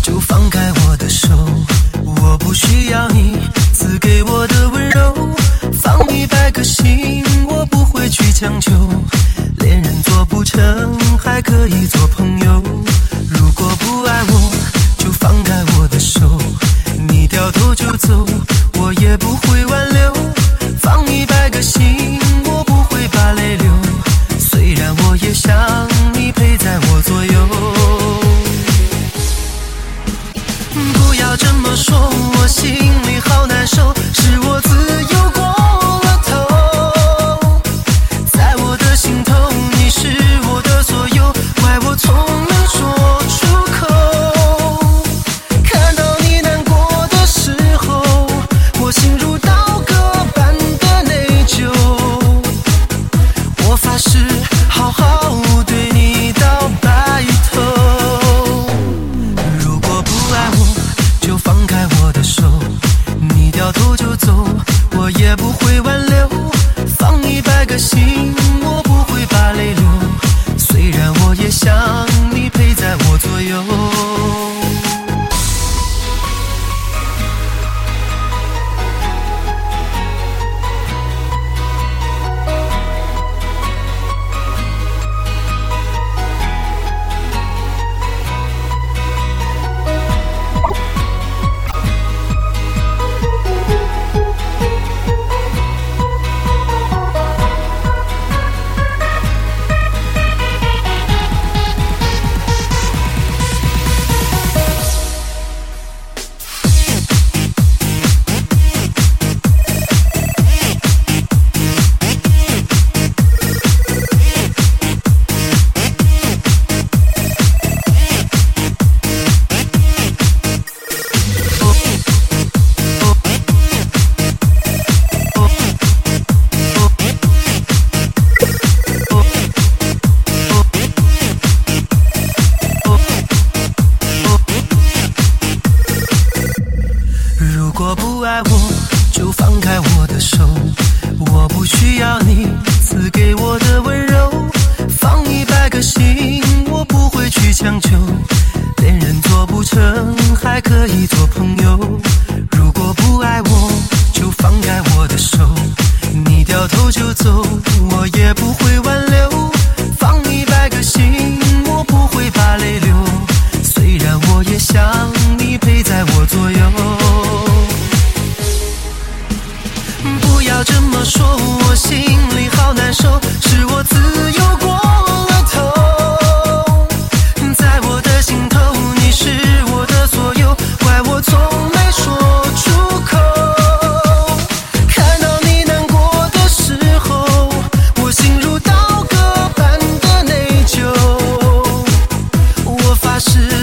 就放开我的手，我不需要你赐给我的温柔，放100个心，我不会去强求，恋人做不成，还可以做朋友。如果不爱我，就放开我的手，你掉头就走，我也不会挽留，放100个心，我不会把泪流，虽然我也想你陪在我左右。不要这么说，我心里好难受，是我自由过了头，在我的心头你是我的所有，怪我从没说出口，看到你难过的时候，我心如刀割般的内疚，我发誓好好对你到白头。如果不爱我，就放开我的手，你掉头就走，我也不会挽留，放100个心，我不会把泪流，虽然我也想你陪在我左右。如果不爱我，就放开我的手，我不需要你赐给我的温柔，放100个心，我不会去强求，恋人做不成，还可以做朋友。如果不爱我，就放开我的手，你掉头就走，我也不会挽留，放100个心，我不会把泪流，虽然我也想你陪在我左右。不要这么说，我心里好难受，是我自由过了头，在我的心头你是我的所有，怪我从没说出口，看到你难过的时候，我心如刀割般的内疚，我发誓